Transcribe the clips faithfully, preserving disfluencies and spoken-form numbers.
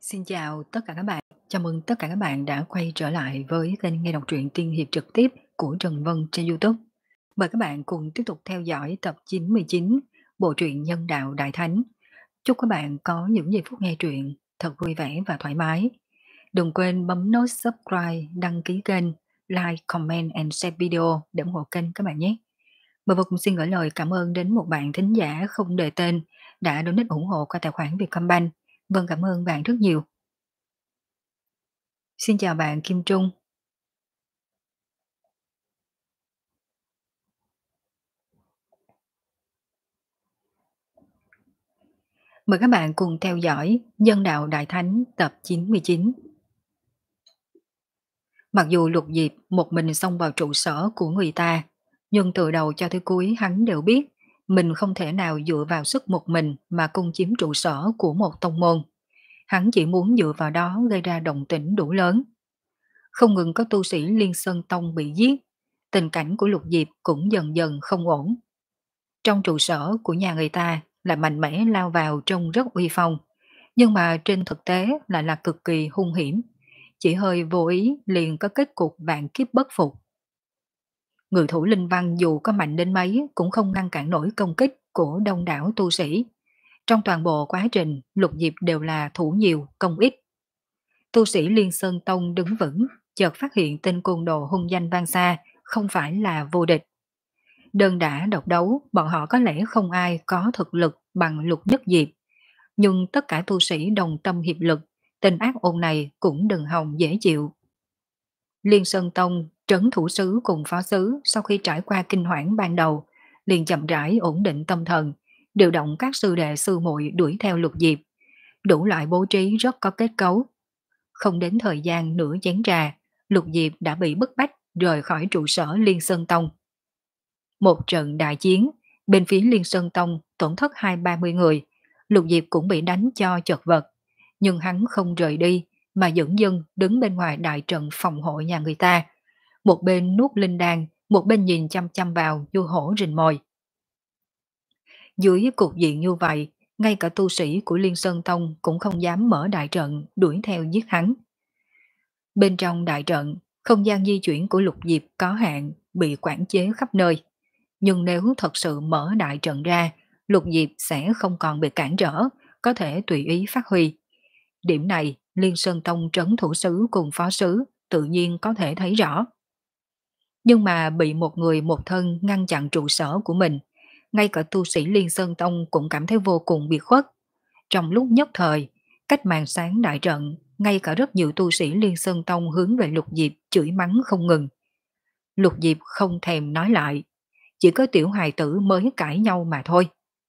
Xin chào tất cả các bạn. Chào mừng tất cả các bạn đã quay trở lại với kênh nghe đọc truyện tiên hiệp trực tiếp của Trần Vân trên YouTube. Mời các bạn cùng tiếp tục theo dõi tập chín mươi chín bộ truyện Nhân đạo Đại Thánh. Chúc các bạn có những giây phút nghe truyện thật vui vẻ và thoải mái. Đừng quên bấm nút subscribe, đăng ký kênh, like, comment and share video để ủng hộ kênh các bạn nhé. Mời Vân cũng xin gửi lời cảm ơn đến một bạn thính giả không đề tên đã donate ủng hộ qua tài khoản Vietcombank. Vâng, cảm ơn bạn rất nhiều. Xin chào bạn Kim Trung. Mời các bạn cùng theo dõi Nhân đạo Đại Thánh tập chín mươi chín. Mặc dù Lục Diệp một mình xông vào trụ sở của người ta, nhưng từ đầu cho tới cuối hắn đều biết mình không thể nào dựa vào sức một mình mà cung chiếm trụ sở của một tông môn. Hắn chỉ muốn dựa vào đó gây ra động tĩnh đủ lớn. Không ngừng có tu sĩ Liên Sơn Tông bị giết, tình cảnh của Lục Diệp cũng dần dần không ổn. Trong trụ sở của nhà người ta là mạnh mẽ lao vào trông rất uy phong, nhưng mà trên thực tế lại là cực kỳ hung hiểm, chỉ hơi vô ý liền có kết cục vạn kiếp bất phục. Người thủ linh văn dù có mạnh đến mấy cũng không ngăn cản nổi công kích của đông đảo tu sĩ. Trong toàn bộ quá trình, Lục Diệp đều là thủ nhiều, công ít. Tu sĩ Liên Sơn Tông đứng vững, chợt phát hiện tên côn đồ hung danh vang xa, không phải là vô địch. Đơn đã độc đấu, bọn họ có lẽ không ai có thực lực bằng Lục Nhất Diệp. Nhưng tất cả tu sĩ đồng tâm hiệp lực, tình ác ôn này cũng đừng hòng dễ chịu. Liên Sơn Tông, trấn thủ sứ cùng phó sứ sau khi trải qua kinh hoảng ban đầu, liền chậm rãi ổn định tâm thần, điều động các sư đệ sư muội đuổi theo Lục Diệp. Đủ loại bố trí rất có kết cấu. Không đến thời gian nửa chén trà, Lục Diệp đã bị bức bách rời khỏi trụ sở Liên Sơn Tông. Một trận đại chiến, bên phía Liên Sơn Tông tổn thất hai ba mươi người, Lục Diệp cũng bị đánh cho chật vật, nhưng hắn không rời đi mà dẫn dân đứng bên ngoài đại trận phòng hộ nhà người ta, một bên nuốt linh đan, một bên nhìn chăm chăm vào như hổ rình mồi. Dưới cục diện như vậy, ngay cả tu sĩ của Liên Sơn Tông cũng không dám mở đại trận đuổi theo giết hắn. Bên trong đại trận, không gian di chuyển của Lục Diệp có hạn, bị quản chế khắp nơi. Nhưng nếu thật sự mở đại trận ra, Lục Diệp sẽ không còn bị cản trở, có thể tùy ý phát huy. Điểm này, Liên Sơn Tông trấn thủ sứ cùng phó sứ tự nhiên có thể thấy rõ. Nhưng mà bị một người một thân ngăn chặn trụ sở của mình, ngay cả tu sĩ Liên Sơn Tông cũng cảm thấy vô cùng biệt khuất. Trong lúc nhất thời, cách màn sáng đại trận, ngay cả rất nhiều tu sĩ Liên Sơn Tông hướng về Lục Diệp chửi mắng không ngừng. Lục Diệp không thèm nói lại, chỉ có tiểu hài tử mới cãi nhau mà thôi.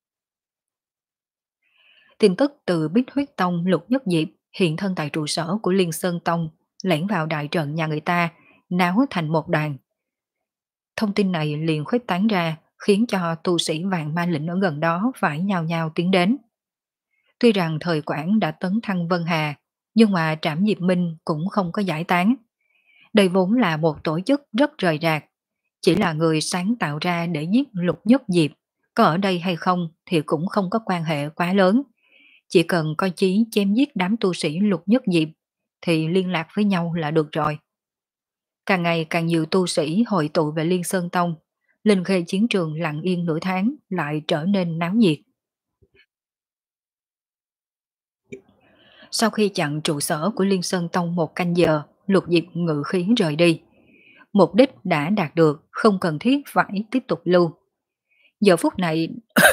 Tin tức từ Bích Huyết Tông Lục Nhất Diệp hiện thân tại trụ sở của Liên Sơn Tông, lẻn vào đại trận nhà người ta, náo thành một đoàn. Thông tin này liền khuếch tán ra, khiến cho tu sĩ Vạn Ma Lĩnh ở gần đó phải nhao nhao tiến đến. Tuy rằng thời Quảng đã tấn thăng Vân Hà, nhưng mà Trảm Diệp Minh cũng không có giải tán. Đây vốn là một tổ chức rất rời rạc, chỉ là người sáng tạo ra để giết Lục Nhất Diệp, có ở đây hay không thì cũng không có quan hệ quá lớn. Chỉ cần coi chí chém giết đám tu sĩ Lục Nhất Diệp thì liên lạc với nhau là được rồi. Càng ngày càng nhiều tu sĩ hội tụ về Liên Sơn Tông, linh khê chiến trường lặng yên nửa tháng lại trở nên náo nhiệt. Sau khi chặn trụ sở của Liên Sơn Tông một canh giờ, Lục Diệp ngự khí rời đi. Mục đích đã đạt được, không cần thiết phải tiếp tục lưu. Giờ phút này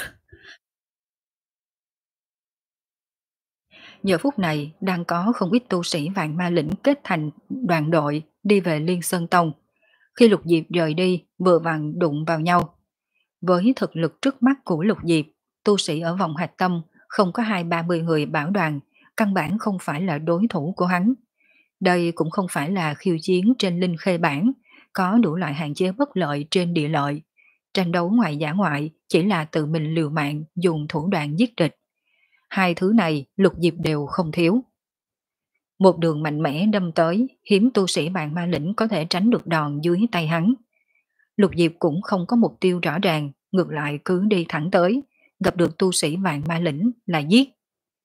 Giờ phút này đang có không ít tu sĩ Vạn Ma Lĩnh kết thành đoàn đội đi về Liên Sơn Tông. Khi Lục Diệp rời đi, vừa vặn đụng vào nhau. Với thực lực trước mắt của Lục Diệp, tu sĩ ở vòng hạch tâm không có hai ba mươi người bảo đoàn, căn bản không phải là đối thủ của hắn. Đây cũng không phải là khiêu chiến trên linh khê bản, có đủ loại hạn chế bất lợi trên địa lợi. Tranh đấu ngoài giả ngoại chỉ là tự mình liều mạng dùng thủ đoạn giết địch. Hai thứ này Lục Diệp đều không thiếu. Một đường mạnh mẽ đâm tới, hiếm tu sĩ Vạn Ma Lĩnh có thể tránh được đòn dưới tay hắn. Lục Diệp cũng không có mục tiêu rõ ràng, ngược lại cứ đi thẳng tới, gặp được tu sĩ Vạn Ma Lĩnh là giết.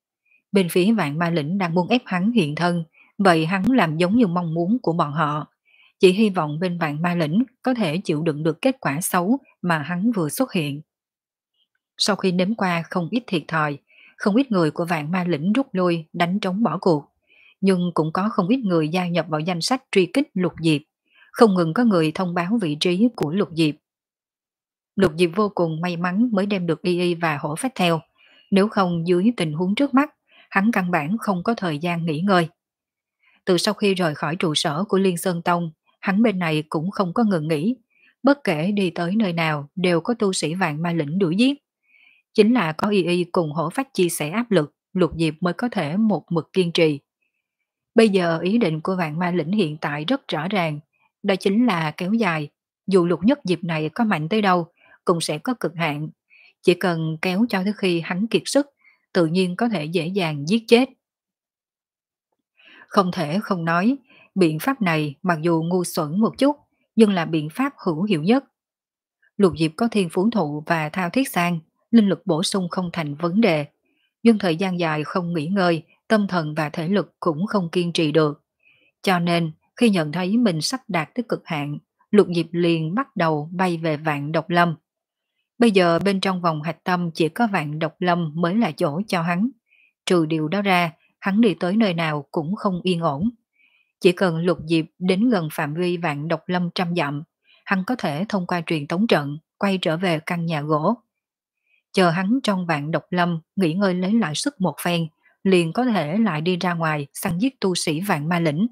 Bên phía vạn ma lĩnh đang muốn ép hắn hiện thân, vậy hắn làm giống như mong muốn của bọn họ. Chỉ hy vọng bên vạn ma lĩnh có thể chịu đựng được kết quả xấu mà hắn vừa xuất hiện. Sau khi nếm qua không ít thiệt thòi, không ít người của vạn ma lĩnh rút lui đánh trống bỏ cuộc. Nhưng cũng có không ít người gia nhập vào danh sách truy kích Lục Diệp. Không ngừng có người thông báo vị trí của Lục Diệp. Lục Diệp vô cùng may mắn mới đem được Y Y và Hổ Phách theo. Nếu không dưới tình huống trước mắt, hắn căn bản không có thời gian nghỉ ngơi. Từ sau khi rời khỏi trụ sở của Liên Sơn Tông, hắn bên này cũng không có ngừng nghỉ. Bất kể đi tới nơi nào đều có tu sĩ vạn ma lĩnh đuổi giết. Chính là có Y Y cùng Hổ Phách chia sẻ áp lực, Lục Diệp mới có thể một mực kiên trì. Bây giờ ý định của vạn ma lĩnh hiện tại rất rõ ràng, đó chính là kéo dài. Dù Lục Nhất Diệp này có mạnh tới đâu, cũng sẽ có cực hạn. Chỉ cần kéo cho tới khi hắn kiệt sức, tự nhiên có thể dễ dàng giết chết. Không thể không nói, biện pháp này mặc dù ngu xuẩn một chút, nhưng là biện pháp hữu hiệu nhất. Lục Diệp có thiên phú thụ và thao thiết sang, linh lực bổ sung không thành vấn đề. Nhưng thời gian dài không nghỉ ngơi, tâm thần và thể lực cũng không kiên trì được. Cho nên, khi nhận thấy mình sắp đạt tới cực hạn, Lục Diệp liền bắt đầu bay về Vạn Độc Lâm. Bây giờ bên trong vòng hạch tâm chỉ có Vạn Độc Lâm mới là chỗ cho hắn. Trừ điều đó ra, hắn đi tới nơi nào cũng không yên ổn. Chỉ cần Lục Diệp đến gần phạm vi Vạn Độc Lâm trăm dặm, hắn có thể thông qua truyền tống trận quay trở về căn nhà gỗ. Chờ hắn trong Vạn Độc Lâm nghỉ ngơi lấy lại sức một phen, liền có thể lại đi ra ngoài săn giết tu sĩ Vạn Ma Lĩnh.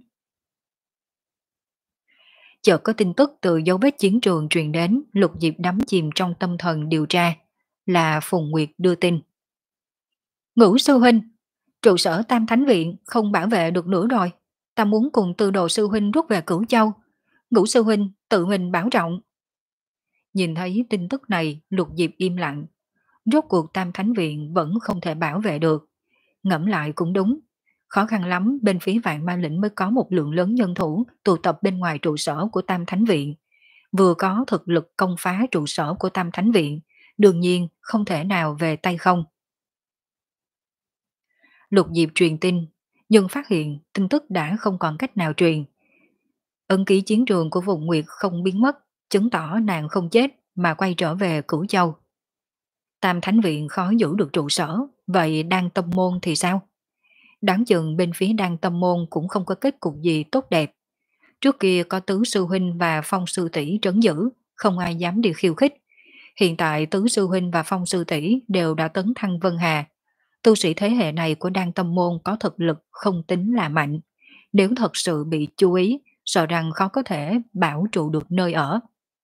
Chợt có tin tức từ dấu vết chiến trường truyền đến, Lục Diệp đắm chìm trong tâm thần điều tra, là Phùng Nguyệt đưa tin. Ngũ sư huynh, trụ sở Tam Thánh Viện không bảo vệ được nữa rồi. Ta muốn cùng Tư Đồ sư huynh rút về Cửu Châu. Ngũ sư huynh tự mình bảo trọng. Nhìn thấy tin tức này, Lục Diệp im lặng. Rốt cuộc Tam Thánh Viện vẫn không thể bảo vệ được. Ngẫm lại cũng đúng. Khó khăn lắm bên phía Vạn Ma Lĩnh mới có một lượng lớn nhân thủ tụ tập bên ngoài trụ sở của Tam Thánh Viện. Vừa có thực lực công phá trụ sở của Tam Thánh Viện, đương nhiên không thể nào về tay không. Lục Diệp truyền tin, nhưng phát hiện tin tức đã không còn cách nào truyền. Ấn ký chiến trường của vùng Nguyệt không biến mất, chứng tỏ nàng không chết mà quay trở về Cửu Châu. Tam Thánh Viện khó giữ được trụ sở, vậy Đan Tâm Môn thì sao? Đáng chừng bên phía Đan Tâm Môn cũng không có kết cục gì tốt đẹp. Trước kia có Tứ Sư Huynh và Phong Sư Tỷ trấn giữ, không ai dám đi khiêu khích. Hiện tại Tứ Sư Huynh và Phong Sư Tỷ đều đã tấn thăng Vân Hà. Tu sĩ thế hệ này của Đan Tâm Môn có thực lực không tính là mạnh. Nếu thật sự bị chú ý, sợ rằng khó có thể bảo trụ được nơi ở.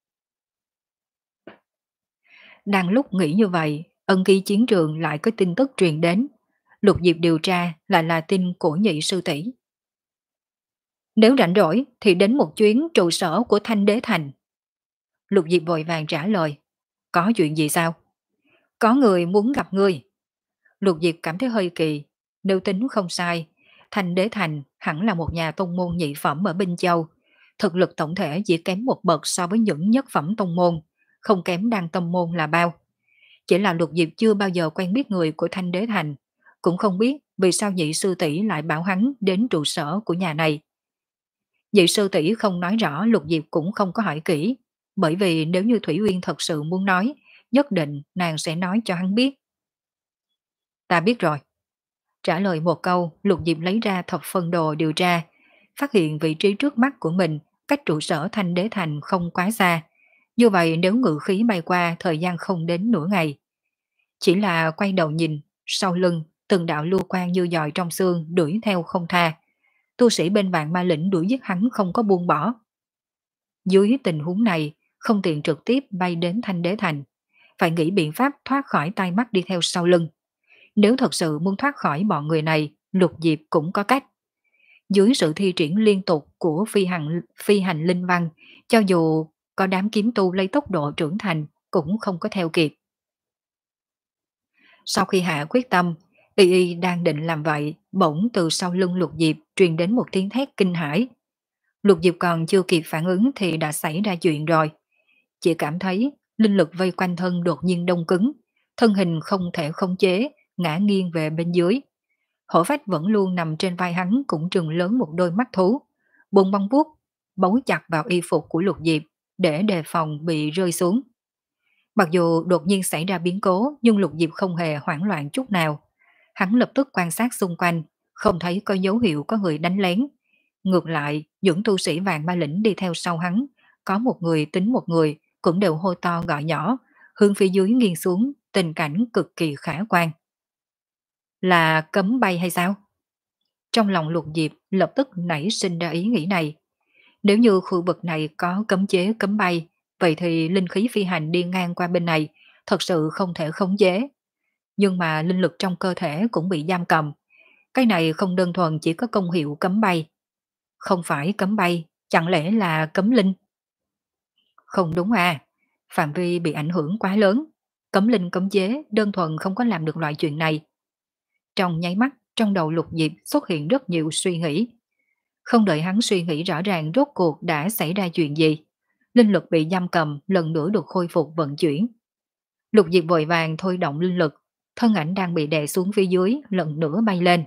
Đang lúc nghĩ như vậy, ân ký chiến trường lại có tin tức truyền đến. Lục Diệp điều tra lại là tin của nhị sư tỷ. Nếu rảnh rỗi thì đến một chuyến trụ sở của Thanh Đế Thành. Lục Diệp vội vàng trả lời. Có chuyện gì sao? Có người muốn gặp ngươi. Lục Diệp cảm thấy hơi kỳ. Nếu tính không sai, Thanh Đế Thành hẳn là một nhà tông môn nhị phẩm ở Binh Châu. Thực lực tổng thể chỉ kém một bậc so với những nhất phẩm tông môn, không kém Đan Tâm Môn là bao. Chỉ là Lục Diệp chưa bao giờ quen biết người của Thanh Đế Thành, cũng không biết vì sao nhị sư tỷ lại bảo hắn đến trụ sở của nhà này. Nhị sư tỷ không nói rõ, Lục Diệp cũng không có hỏi kỹ, bởi vì nếu như Thủy Uyên thật sự muốn nói, nhất định nàng sẽ nói cho hắn biết. Ta biết rồi. Trả lời một câu, Lục Diệp lấy ra thập phân đồ điều tra, phát hiện vị trí trước mắt của mình cách trụ sở Thanh Đế Thành không quá xa. Như vậy nếu ngự khí bay qua thời gian không đến nửa ngày. Chỉ là quay đầu nhìn, sau lưng, từng đạo lưu quang như dòi trong xương đuổi theo không tha. Tu sĩ bên Vạn Ma Lĩnh đuổi giết hắn không có buông bỏ. Dưới tình huống này, không tiện trực tiếp bay đến Thanh Đế Thành, phải nghĩ biện pháp thoát khỏi tai mắt đi theo sau lưng. Nếu thật sự muốn thoát khỏi bọn người này, Lục Diệp cũng có cách. Dưới sự thi triển liên tục của phi hành, phi hành linh văn, cho dù có đám kiếm tu lấy tốc độ trưởng thành, cũng không có theo kịp. Sau khi hạ quyết tâm, Y Y đang định làm vậy, bỗng từ sau lưng Lục Diệp truyền đến một tiếng thét kinh hãi. Lục Diệp còn chưa kịp phản ứng thì đã xảy ra chuyện rồi. Chỉ cảm thấy linh lực vây quanh thân đột nhiên đông cứng, thân hình không thể khống chế, ngã nghiêng về bên dưới. Hổ phách vẫn luôn nằm trên vai hắn cũng trừng lớn một đôi mắt thú. Bùng bông vuốt, bấu chặt vào y phục của Lục Diệp để đề phòng bị rơi xuống. Mặc dù đột nhiên xảy ra biến cố nhưng Lục Diệp không hề hoảng loạn chút nào. Hắn lập tức quan sát xung quanh, không thấy có dấu hiệu có người đánh lén. Ngược lại, những tu sĩ vàng ma lĩnh đi theo sau hắn, có một người tính một người, cũng đều hô to gọi nhỏ, hướng phía dưới nghiêng xuống, tình cảnh cực kỳ khả quan. Là cấm bay hay sao? Trong lòng Lục Diệp lập tức nảy sinh ra ý nghĩ này. Nếu như khu vực này có cấm chế cấm bay, vậy thì linh khí phi hành đi ngang qua bên này thật sự không thể khống chế. Nhưng mà linh lực trong cơ thể cũng bị giam cầm. Cái này không đơn thuần chỉ có công hiệu cấm bay. Không phải cấm bay, chẳng lẽ là cấm linh? Không đúng à, phạm vi bị ảnh hưởng quá lớn. Cấm linh cấm chế đơn thuần không có làm được loại chuyện này. Trong nháy mắt, trong đầu Lục Diệp xuất hiện rất nhiều suy nghĩ. Không đợi hắn suy nghĩ rõ ràng rốt cuộc đã xảy ra chuyện gì. Linh lực bị giam cầm lần nữa được khôi phục vận chuyển. Lục Diệp vội vàng thôi động linh lực, thân ảnh đang bị đè xuống phía dưới lần nữa bay lên.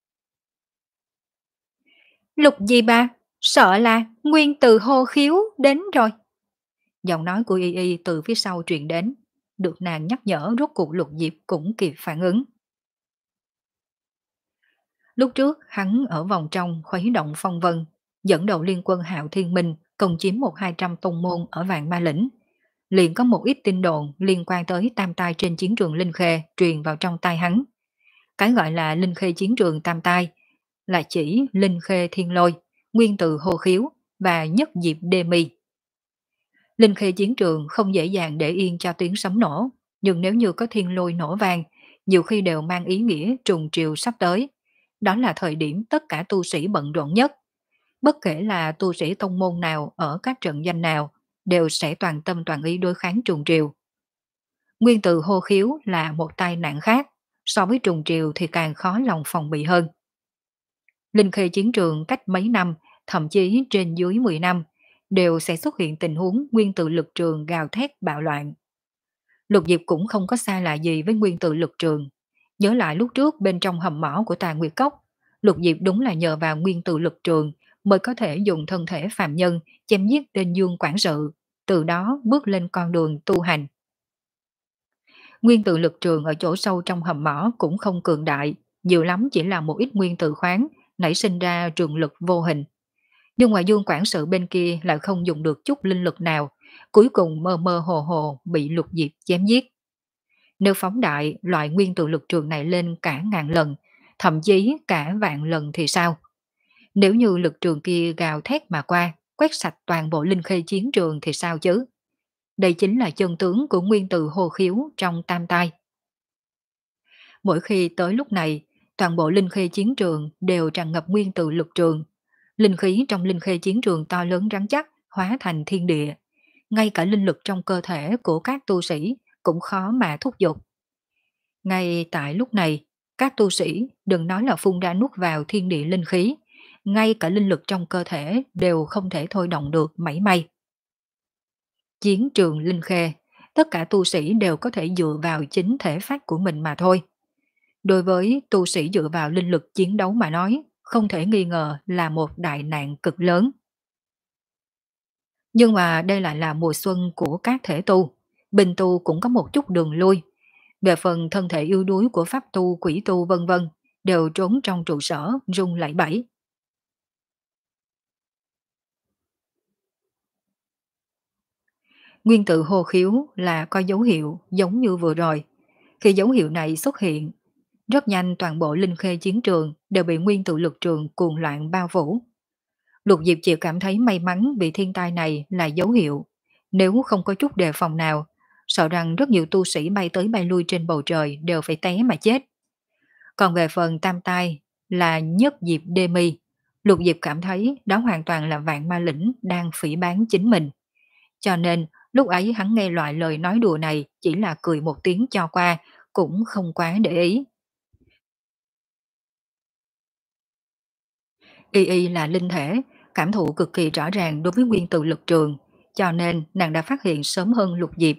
Lục Diệp à, sợ là nguyên từ hô khiếu đến rồi. Giọng nói của Y Y từ phía sau truyền đến. Được nàng nhắc nhở rốt cuộc Lục Diệp cũng kịp phản ứng. Lúc trước hắn ở vòng trong khuấy động phong vân, dẫn đầu liên quân Hạo Thiên Minh công chiếm một hai trăm tông môn ở Vạn Ma Lĩnh. Liền có một ít tin đồn liên quan tới tam tai trên chiến trường Linh Khê truyền vào trong tai hắn. Cái gọi là Linh Khê chiến trường tam tai là chỉ Linh Khê Thiên Lôi, nguyên từ hô khiếu và nhất diệp đê mi. Linh Khê chiến trường không dễ dàng để yên cho tiếng sấm nổ, nhưng nếu như có thiên lôi nổ vang, nhiều khi đều mang ý nghĩa trùng triều sắp tới. Đó là thời điểm tất cả tu sĩ bận rộn nhất. Bất kể là tu sĩ tông môn nào ở các trận danh nào, đều sẽ toàn tâm toàn ý đối kháng trùng triều. Nguyên từ hô khiếu là một tai nạn khác, so với trùng triều thì càng khó lòng phòng bị hơn. Linh Khê chiến trường cách mấy năm, thậm chí trên dưới mười năm, đều sẽ xuất hiện tình huống nguyên tử lực trường gào thét bạo loạn. Lục Diệp cũng không có xa lạ gì với nguyên tử lực trường. Nhớ lại lúc trước bên trong hầm mỏ của Tà Nguyệt Cốc, Lục Diệp đúng là nhờ vào nguyên tử lực trường mới có thể dùng thân thể phàm nhân chém giết tên Dương quản sự, từ đó bước lên con đường tu hành. Nguyên tử lực trường ở chỗ sâu trong hầm mỏ cũng không cường đại, nhiều lắm chỉ là một ít nguyên tử khoáng nảy sinh ra trường lực vô hình. Nhưng ngoài Dương quản sự bên kia lại không dùng được chút linh lực nào, cuối cùng mơ mơ hồ hồ bị Lục Diệp chém giết. Nếu phóng đại loại nguyên tử lực trường này lên cả ngàn lần, thậm chí cả vạn lần thì sao? Nếu như lực trường kia gào thét mà qua, quét sạch toàn bộ linh khê chiến trường thì sao chứ? Đây chính là chân tướng của nguyên tử hồ khiếu trong tam tai. Mỗi khi tới lúc này, toàn bộ linh khê chiến trường đều tràn ngập nguyên tử lực trường. Linh khí trong linh khê chiến trường to lớn rắn chắc, hóa thành thiên địa. Ngay cả linh lực trong cơ thể của các tu sĩ cũng khó mà thúc giục. Ngay tại lúc này, các tu sĩ đừng nói là phun ra nuốt vào thiên địa linh khí, ngay cả linh lực trong cơ thể đều không thể thôi động được mảy may. Chiến trường linh khê, tất cả tu sĩ đều có thể dựa vào chính thể phách của mình mà thôi. Đối với tu sĩ dựa vào linh lực chiến đấu mà nói, không thể nghi ngờ là một đại nạn cực lớn. Nhưng mà đây lại là mùa xuân của các thể tu, bình tu cũng có một chút đường lui. Về phần thân thể yếu đuối của pháp tu, quỷ tu vân vân đều trốn trong trụ sở rung lẩy bẩy. Nguyên tử hô khiếu là có dấu hiệu giống như vừa rồi. Khi dấu hiệu này xuất hiện, rất nhanh toàn bộ linh khê chiến trường đều bị nguyên tử lực trường cuồng loạn bao phủ. Lục Diệp chỉ cảm thấy may mắn bị thiên tai này là dấu hiệu. Nếu không có chút đề phòng nào, sợ rằng rất nhiều tu sĩ bay tới bay lui trên bầu trời đều phải té mà chết. Còn về phần tam tai là nhất diệp đê mi, Lục Diệp cảm thấy đó hoàn toàn là vạn ma lĩnh đang phỉ báng chính mình. Cho nên lúc ấy hắn nghe loại lời nói đùa này chỉ là cười một tiếng cho qua, cũng không quá để ý. Y Y là linh thể, cảm thụ cực kỳ rõ ràng đối với nguyên tử lực trường, cho nên nàng đã phát hiện sớm hơn Lục Diệp.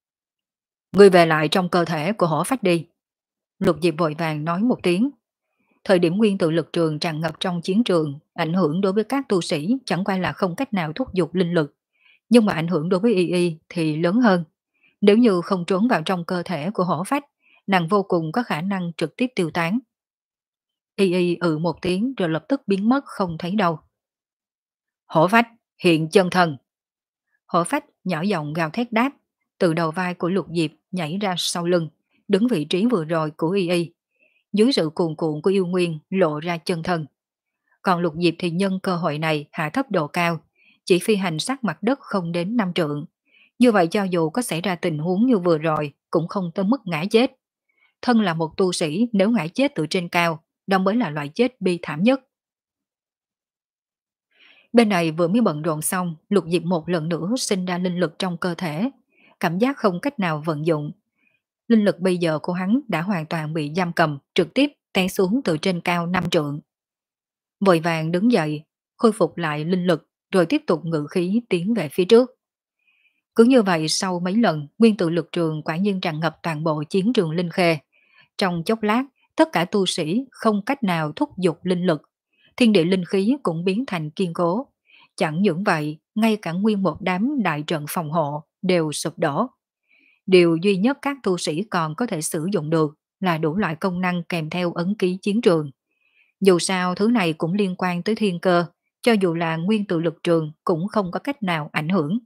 Ngươi về lại trong cơ thể của hổ phách đi. Lục Diệp vội vàng nói một tiếng. Thời điểm nguyên tử lực trường tràn ngập trong chiến trường, ảnh hưởng đối với các tu sĩ chẳng qua là không cách nào thúc giục linh lực, nhưng mà ảnh hưởng đối với y y thì lớn hơn. Nếu như không trốn vào trong cơ thể của hổ phách, nàng vô cùng có khả năng trực tiếp tiêu tán. Y y ừ một tiếng rồi lập tức biến mất không thấy đâu. Hổ phách, hiện chân thân. Hổ phách nhỏ giọng gào thét đáp, từ đầu vai của Lục Diệp nhảy ra sau lưng, đứng vị trí vừa rồi của y y. Dưới sự cuồn cuộn của yêu nguyên lộ ra chân thân. Còn Lục Diệp thì nhân cơ hội này hạ thấp độ cao, chỉ phi hành sát mặt đất không đến năm trượng. Như vậy cho dù có xảy ra tình huống như vừa rồi cũng không tới mức ngã chết. Thân là một tu sĩ, nếu ngã chết từ trên cao, đó mới là loại chết bi thảm nhất. Bên này vừa mới bận rộn xong, Lục Diệp một lần nữa sinh ra linh lực trong cơ thể. Cảm giác không cách nào vận dụng. Linh lực bây giờ của hắn đã hoàn toàn bị giam cầm, trực tiếp té xuống từ trên cao năm trượng. Vội vàng đứng dậy, khôi phục lại linh lực, rồi tiếp tục ngự khí tiến về phía trước. Cứ như vậy sau mấy lần, nguyên tử lực trường quả nhiên tràn ngập toàn bộ chiến trường Linh Khê. Trong chốc lát, tất cả tu sĩ không cách nào thúc giục linh lực. Thiên địa linh khí cũng biến thành kiên cố. Chẳng những vậy, ngay cả nguyên một đám đại trận phòng hộ đều sụp đổ. Điều duy nhất các tu sĩ còn có thể sử dụng được là đủ loại công năng kèm theo ấn ký chiến trường. Dù sao thứ này cũng liên quan tới thiên cơ, cho dù là nguyên tử lực trường cũng không có cách nào ảnh hưởng.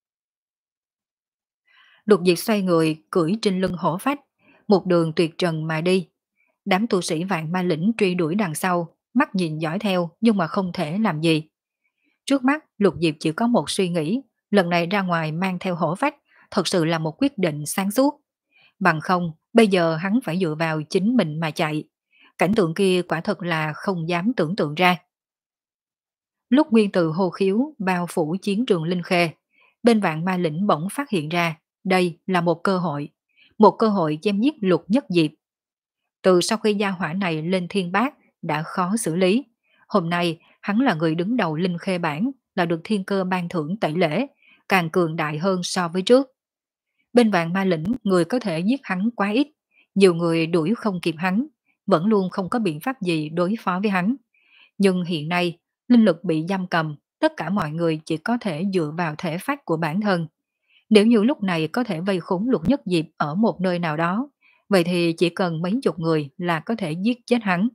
Lục Diệp xoay người, cưỡi trên lưng hổ phách, một đường tuyệt trần mà đi. Đám tu sĩ vạn ma lĩnh truy đuổi đằng sau, mắt nhìn dõi theo nhưng mà không thể làm gì. Trước mắt, Lục Diệp chỉ có một suy nghĩ, lần này ra ngoài mang theo hổ phách, thật sự là một quyết định sáng suốt. Bằng không, bây giờ hắn phải dựa vào chính mình mà chạy. Cảnh tượng kia quả thật là không dám tưởng tượng ra. Lúc nguyên từ hô khiếu bao phủ chiến trường Linh Khê, bên vạn ma lĩnh bỗng phát hiện ra, đây là một cơ hội. Một cơ hội chém giết Lục Nhất Diệp. Từ sau khi gia hỏa này lên thiên bát đã khó xử lý. Hôm nay hắn là người đứng đầu Linh Khê bản, là được thiên cơ ban thưởng tẩy lễ, càng cường đại hơn so với trước. Bên vạn ma lĩnh người có thể giết hắn quá ít, nhiều người đuổi không kịp hắn, vẫn luôn không có biện pháp gì đối phó với hắn. Nhưng hiện nay, linh lực bị giam cầm, tất cả mọi người chỉ có thể dựa vào thể phách của bản thân. Nếu như lúc này có thể vây khốn Lục Nhất Diệp ở một nơi nào đó, vậy thì chỉ cần mấy chục người là có thể giết chết hắn.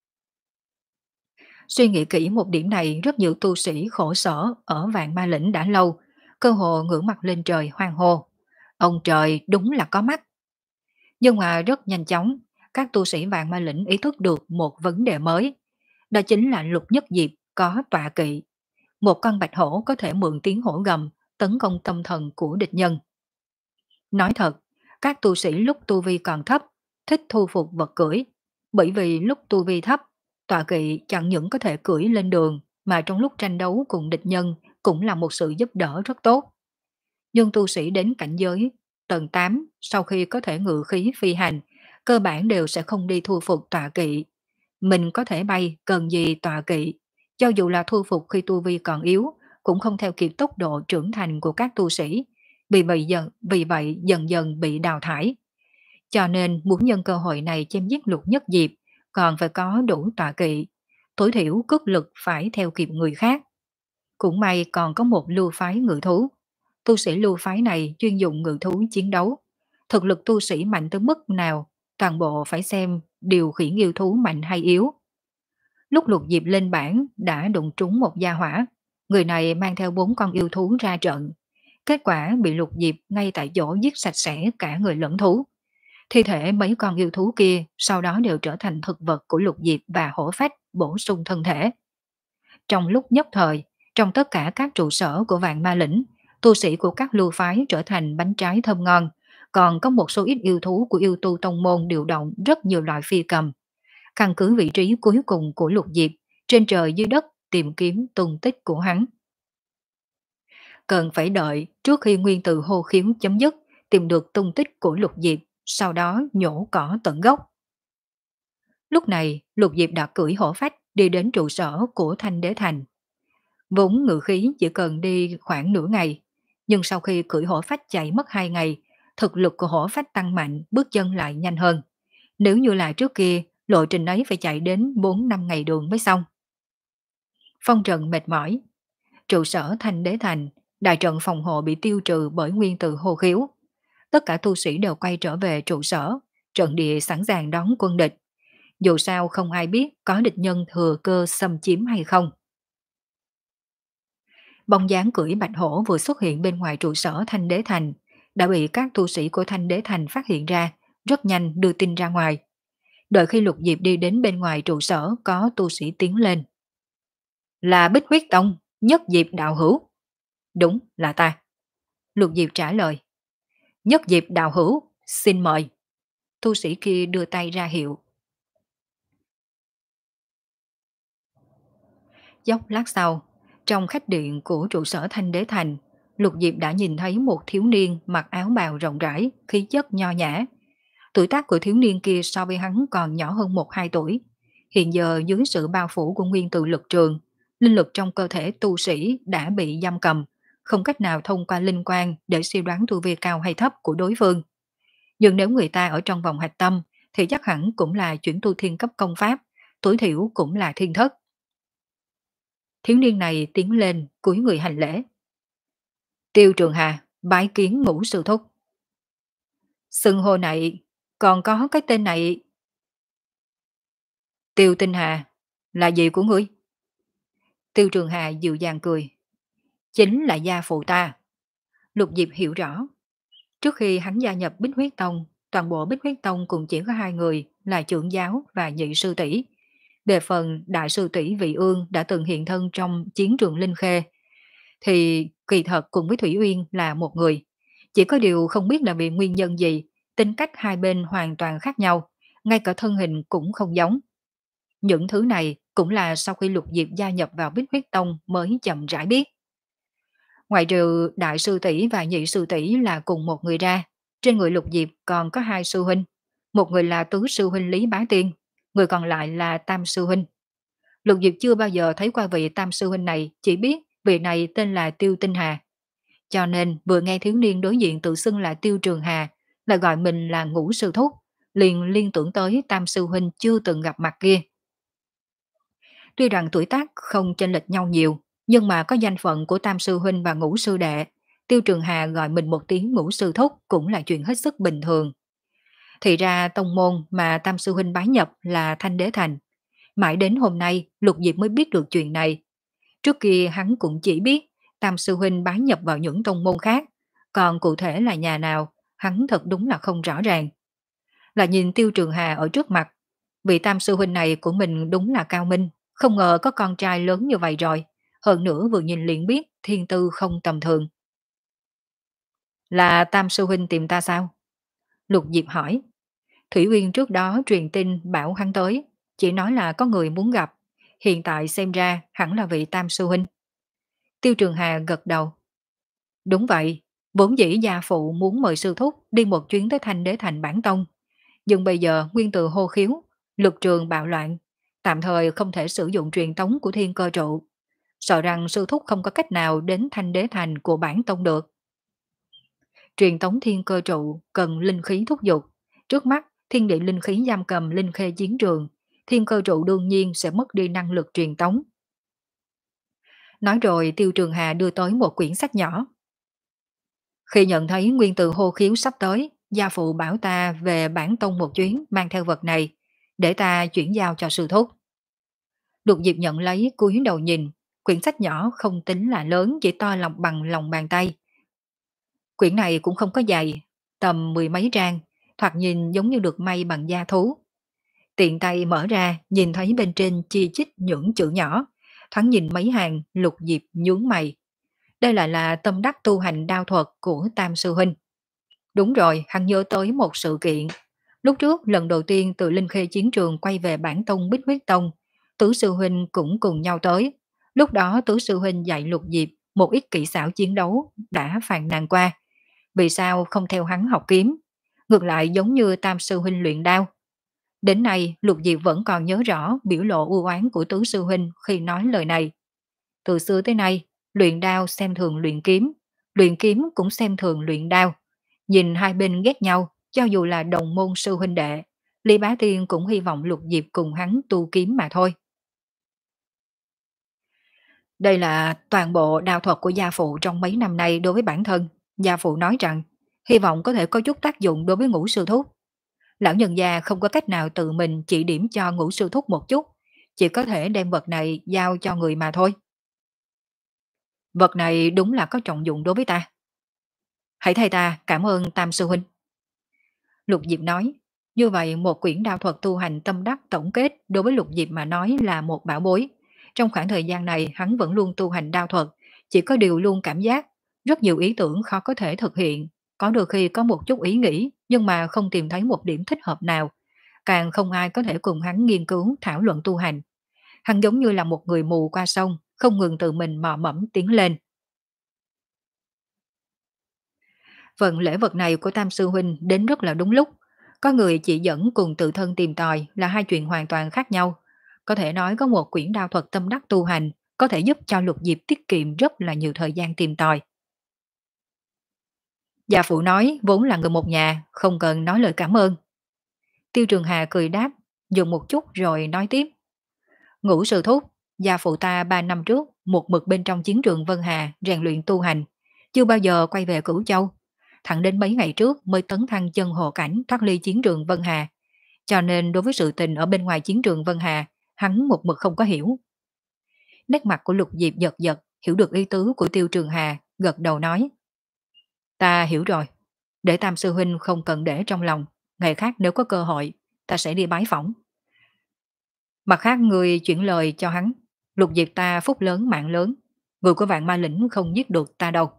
Suy nghĩ kỹ một điểm này, rất nhiều tu sĩ khổ sở ở vạn ma lĩnh đã lâu, cơ hồ ngửa mặt lên trời hoang hô. Ông trời đúng là có mắt. Nhưng mà rất nhanh chóng, các tu sĩ vạn ma lĩnh ý thức được một vấn đề mới. Đó chính là Lục Nhất Diệp có tọa kỵ. Một con bạch hổ có thể mượn tiếng hổ gầm, tấn công tâm thần của địch nhân. Nói thật, các tu sĩ lúc tu vi còn thấp, thích thu phục vật cưỡi. Bởi vì lúc tu vi thấp, tọa kỵ chẳng những có thể cưỡi lên đường, mà trong lúc tranh đấu cùng địch nhân cũng là một sự giúp đỡ rất tốt. Nhưng tu sĩ đến cảnh giới tầng tám sau khi có thể ngự khí phi hành, cơ bản đều sẽ không đi thu phục tọa kỵ. Mình có thể bay, cần gì tọa kỵ. Cho dù là thu phục khi tu vi còn yếu, cũng không theo kịp tốc độ trưởng thành của các tu sĩ. Vì vậy dần, vì vậy dần dần bị đào thải. Cho nên muốn nhân cơ hội này chém giết Lục Nhất Diệp, còn phải có đủ tọa kỵ. Tối thiểu cước lực phải theo kịp người khác. Cũng may còn có một lưu phái ngự thú. Tu sĩ lưu phái này chuyên dụng ngự thú chiến đấu. Thực lực tu sĩ mạnh tới mức nào, toàn bộ phải xem điều khiển yêu thú mạnh hay yếu. Lúc Lục Diệp lên bảng đã đụng trúng một gia hỏa. Người này mang theo bốn con yêu thú ra trận. Kết quả bị Lục Diệp ngay tại chỗ giết sạch sẽ cả người lẫn thú. Thi thể mấy con yêu thú kia sau đó đều trở thành thực vật của Lục Diệp và hổ phách bổ sung thân thể. Trong lúc nhất thời, trong tất cả các trụ sở của vạn ma lĩnh, tu sĩ của các lưu phái trở thành bánh trái thơm ngon, còn có một số ít yêu thú của yêu tu tông môn điều động rất nhiều loại phi cầm. Căn cứ vị trí cuối cùng của Lục Diệp, trên trời dưới đất tìm kiếm tung tích của hắn. Cần phải đợi trước khi nguyên từ hô khiếu chấm dứt, tìm được tung tích của Lục Diệp, sau đó nhổ cỏ tận gốc. Lúc này, Lục Diệp đã cưỡi hổ phách đi đến trụ sở của Thanh Đế Thành. Vốn ngự khí chỉ cần đi khoảng nửa ngày, nhưng sau khi cưỡi hổ phách chạy mất hai ngày, thực lực của hổ phách tăng mạnh, bước chân lại nhanh hơn. Nếu như lại trước kia, lộ trình ấy phải chạy đến bốn năm ngày đường mới xong. Phong trần mệt mỏi, trụ sở Thanh Đế Thành, đại trận phòng hộ bị tiêu trừ bởi nguyên tử hô khiếu. Tất cả tu sĩ đều quay trở về trụ sở, trận địa sẵn sàng đón quân địch. Dù sao không ai biết có địch nhân thừa cơ xâm chiếm hay không. Bóng dáng cưỡi bạch hổ vừa xuất hiện bên ngoài trụ sở Thanh Đế Thành, đã bị các tu sĩ của Thanh Đế Thành phát hiện ra, rất nhanh đưa tin ra ngoài. Đợi khi Lục Diệp đi đến bên ngoài trụ sở có tu sĩ tiến lên. Là Bích Huyết Tông, Nhất Diệp đạo hữu. Đúng là ta. Lục Diệp trả lời. Nhất Diệp đạo hữu, xin mời. Tu sĩ kia đưa tay ra hiệu. Dốc lát sau, trong khách điện của trụ sở Thanh Đế Thành, Lục Diệp đã nhìn thấy một thiếu niên mặc áo bào rộng rãi, khí chất nho nhã. Tuổi tác của thiếu niên kia so với hắn còn nhỏ hơn một hai tuổi. Hiện giờ dưới sự bao phủ của nguyên tử lực trường, linh lực trong cơ thể tu sĩ đã bị giam cầm, không cách nào thông qua linh quan để suy đoán tu vi cao hay thấp của đối phương. Nhưng nếu người ta ở trong vòng hạch tâm, thì chắc hẳn cũng là chuyển tu thiên cấp công pháp, tối thiểu cũng là thiên thất. Thiếu niên này tiến lên, cúi người hành lễ. Tiêu Trường Hà, bái kiến Ngũ sư thúc. Xưng hô này, còn có cái tên này. Tiêu Tinh Hà, là gì của ngươi? Tiêu Trường Hà dịu dàng cười. Chính là gia phụ ta. Lục Diệp hiểu rõ. Trước khi hắn gia nhập Bích Huyết Tông, toàn bộ Bích Huyết Tông cũng chỉ có hai người là trưởng giáo và nhị sư tỷ. Về phần đại sư tỷ Vị Ương đã từng hiện thân trong chiến trường Linh Khê, thì kỳ thật cùng với Thủy Uyên là một người. Chỉ có điều không biết là vì nguyên nhân gì, tính cách hai bên hoàn toàn khác nhau, ngay cả thân hình cũng không giống. Những thứ này cũng là sau khi Lục Diệp gia nhập vào Bích Huyết Tông mới chậm rãi biết. Ngoài trừ đại sư tỷ và nhị sư tỷ là cùng một người ra, trên người Lục Diệp còn có hai sư huynh, một người là tứ sư huynh Lý Bá Tiên, người còn lại là tam sư huynh. Lục Diệp chưa bao giờ thấy qua vị tam sư huynh này, chỉ biết vị này tên là Tiêu Tinh Hà. Cho nên vừa nghe thiếu niên đối diện tự xưng là Tiêu Trường Hà, lại gọi mình là Ngũ sư thúc, liền liên tưởng tới tam sư huynh chưa từng gặp mặt kia. Tuy rằng tuổi tác không chênh lệch nhau nhiều, nhưng mà có danh phận của tam sư huynh và ngũ sư đệ, Tiêu Trường Hà gọi mình một tiếng ngũ sư thúc cũng là chuyện hết sức bình thường. Thì ra tông môn mà tam sư huynh bái nhập là Thanh Đế Thành. Mãi đến hôm nay Lục Diệp mới biết được chuyện này. Trước kia hắn cũng chỉ biết tam sư huynh bái nhập vào những tông môn khác, còn cụ thể là nhà nào, hắn thật đúng là không rõ ràng. Là nhìn Tiêu Trường Hà ở trước mặt, vị tam sư huynh này của mình đúng là cao minh, không ngờ có con trai lớn như vậy rồi, hơn nữa vừa nhìn liền biết thiên tư không tầm thường. Là tam sư huynh tìm ta sao? Lục Diệp hỏi. Thủy Uyên trước đó truyền tin bảo hắn tới, chỉ nói là có người muốn gặp, hiện tại xem ra hẳn là vị tam sư huynh. Tiêu Trường Hà gật đầu. Đúng vậy, vốn dĩ gia phụ muốn mời sư thúc đi một chuyến tới Thanh Đế Thành bản tông, nhưng bây giờ nguyên tử hô khiếu, lực trường bạo loạn, tạm thời không thể sử dụng truyền tống của thiên cơ trụ, sợ rằng sư thúc không có cách nào đến Thanh Đế Thành của bản tông được. Truyền tống thiên cơ trụ cần linh khí thúc giục, trước mắt thiên địa linh khí giam cầm linh khê chiến trường, thiên cơ trụ đương nhiên sẽ mất đi năng lực truyền tống. Nói rồi Tiêu Trường Hà đưa tới một quyển sách nhỏ. Khi nhận thấy nguyên tử hô khiếu sắp tới, gia phụ bảo ta về bản tông một chuyến mang theo vật này, để ta chuyển giao cho sư thúc. Lục Diệp nhận lấy cúi đầu nhìn, quyển sách nhỏ không tính là lớn, chỉ to lòng bằng lòng bàn tay. Quyển này cũng không có dày, tầm mười mấy trang, thoạt nhìn giống như được may bằng da thú. Tiện tay mở ra, nhìn thấy bên trên chi chít những chữ nhỏ, thoáng nhìn mấy hàng, Lục Diệp nhướng mày. Đây lại là tâm đắc tu hành đao thuật của Tam Sư Huynh. Đúng rồi, hắn nhớ tới một sự kiện. Lúc trước lần đầu tiên từ Linh Khê chiến trường quay về bản tông Bích Huyết Tông, Tứ Sư Huynh cũng cùng nhau tới. Lúc đó Tứ Sư Huynh dạy Lục Diệp một ít kỹ xảo chiến đấu đã phàn nàn qua. Vì sao không theo hắn học kiếm? Ngược lại giống như Tam Sư Huynh luyện đao. Đến nay Lục Diệp vẫn còn nhớ rõ biểu lộ u oán của Tứ Sư Huynh khi nói lời này. Từ xưa tới nay, luyện đao xem thường luyện kiếm, luyện kiếm cũng xem thường luyện đao. Nhìn hai bên ghét nhau, cho dù là đồng môn sư huynh đệ, Lý Bá Tiên cũng hy vọng Lục Diệp cùng hắn tu kiếm mà thôi. Đây là toàn bộ đạo thuật của gia phụ trong mấy năm nay đối với bản thân. Gia phụ nói rằng, hy vọng có thể có chút tác dụng đối với ngũ sư thúc. Lão nhân gia không có cách nào tự mình chỉ điểm cho ngũ sư thúc một chút, chỉ có thể đem vật này giao cho người mà thôi. Vật này đúng là có trọng dụng đối với ta. Hãy thay ta cảm ơn Tam sư huynh. Lục Diệp nói, như vậy một quyển đạo thuật tu hành tâm đắc tổng kết đối với Lục Diệp mà nói là một bảo bối. Trong khoảng thời gian này hắn vẫn luôn tu hành đạo thuật, chỉ có điều luôn cảm giác rất nhiều ý tưởng khó có thể thực hiện, có đôi khi có một chút ý nghĩ nhưng mà không tìm thấy một điểm thích hợp nào, càng không ai có thể cùng hắn nghiên cứu thảo luận tu hành. Hắn giống như là một người mù qua sông, không ngừng tự mình mò mẫm tiến lên. Phần lễ vật này của Tam Sư Huynh đến rất là đúng lúc. Có người chỉ dẫn cùng tự thân tìm tòi là hai chuyện hoàn toàn khác nhau. Có thể nói có một quyển đao thuật tâm đắc tu hành có thể giúp cho Lục Diệp tiết kiệm rất là nhiều thời gian tìm tòi. Gia phụ nói vốn là người một nhà, không cần nói lời cảm ơn. Tiêu Trường Hà cười đáp, dừng một chút rồi nói tiếp. Ngũ sư thúc, gia phụ ta ba năm trước một mực bên trong chiến trường Vân Hà rèn luyện tu hành, chưa bao giờ quay về Cửu Châu. Thẳng đến mấy ngày trước mới tấn thăng chân hồ cảnh thoát ly chiến trường Vân Hà. Cho nên đối với sự tình ở bên ngoài chiến trường Vân Hà, hắn một mực không có hiểu. Nét mặt của Lục Diệp giật giật, hiểu được ý tứ của Tiêu Trường Hà, gật đầu nói. Ta hiểu rồi, để Tam Sư Huynh không cần để trong lòng, ngày khác nếu có cơ hội, ta sẽ đi bái phỏng. Mặt khác người chuyển lời cho hắn, Lục Diệp ta phúc lớn mạng lớn, người của vạn ma lĩnh không giết được ta đâu.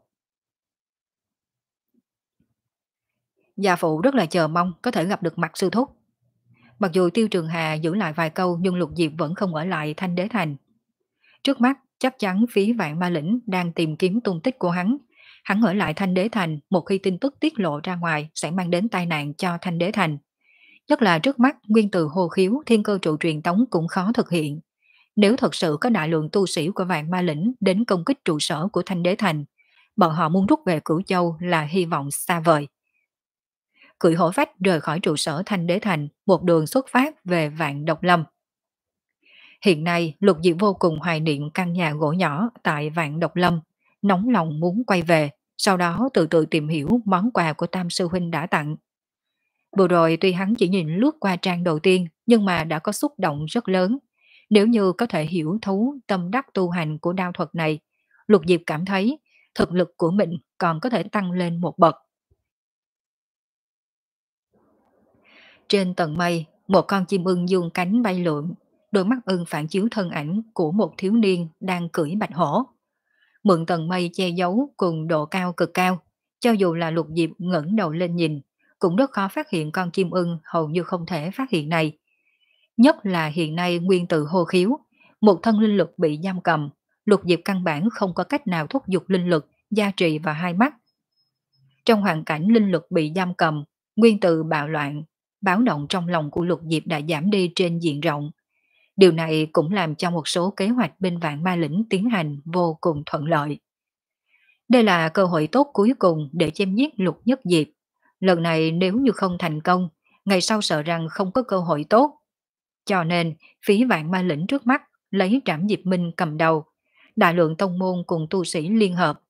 Gia phụ rất là chờ mong có thể gặp được mặt sư thúc. Mặc dù Tiêu Trường Hà giữ lại vài câu nhưng Lục Diệp vẫn không ở lại Thanh Đế Thành. Trước mắt chắc chắn phía vạn ma lĩnh đang tìm kiếm tung tích của hắn. Hắn ở lại Thanh Đế Thành một khi tin tức tiết lộ ra ngoài sẽ mang đến tai nạn cho Thanh Đế Thành. Nhất là trước mắt nguyên từ hô khiếu thiên cơ trụ truyền tống cũng khó thực hiện. Nếu thật sự có đại lượng tu sĩ của vạn ma lĩnh đến công kích trụ sở của Thanh Đế Thành, bọn họ muốn rút về Cửu Châu là hy vọng xa vời. Cưỡi hổ phách rời khỏi trụ sở Thanh Đế Thành, một đường xuất phát về Vạn Độc Lâm. Hiện nay, Lục Diệp vô cùng hoài niệm căn nhà gỗ nhỏ tại Vạn Độc Lâm, nóng lòng muốn quay về, sau đó từ từ tìm hiểu món quà của Tam Sư Huynh đã tặng. Vừa rồi tuy hắn chỉ nhìn lướt qua trang đầu tiên, nhưng mà đã có xúc động rất lớn. Nếu như có thể hiểu thấu tâm đắc tu hành của đao thuật này, Lục Diệp cảm thấy thực lực của mình còn có thể tăng lên một bậc. Trên tầng mây, một con chim ưng dương cánh bay lượn, đôi mắt ưng phản chiếu thân ảnh của một thiếu niên đang cưỡi bạch hổ. Mượn tầng mây che giấu cùng độ cao cực cao, cho dù là Lục Diệp ngẩng đầu lên nhìn, cũng rất khó phát hiện con chim ưng hầu như không thể phát hiện này. Nhất là hiện nay nguyên tử hô khiếu, một thân linh lực bị giam cầm, Lục Diệp căn bản không có cách nào thúc giục linh lực, gia trì vào hai mắt. Trong hoàn cảnh linh lực bị giam cầm, nguyên tử bạo loạn, báo động trong lòng của Lục Diệp đã giảm đi trên diện rộng. Điều này cũng làm cho một số kế hoạch bên vạn ma lĩnh tiến hành vô cùng thuận lợi. Đây là cơ hội tốt cuối cùng để chém giết Lục Nhất Diệp. Lần này nếu như không thành công, ngày sau sợ rằng không có cơ hội tốt. Cho nên, phía vạn ma lĩnh trước mắt lấy Trảm Diệp Minh cầm đầu, đại lượng tông môn cùng tu sĩ liên hợp.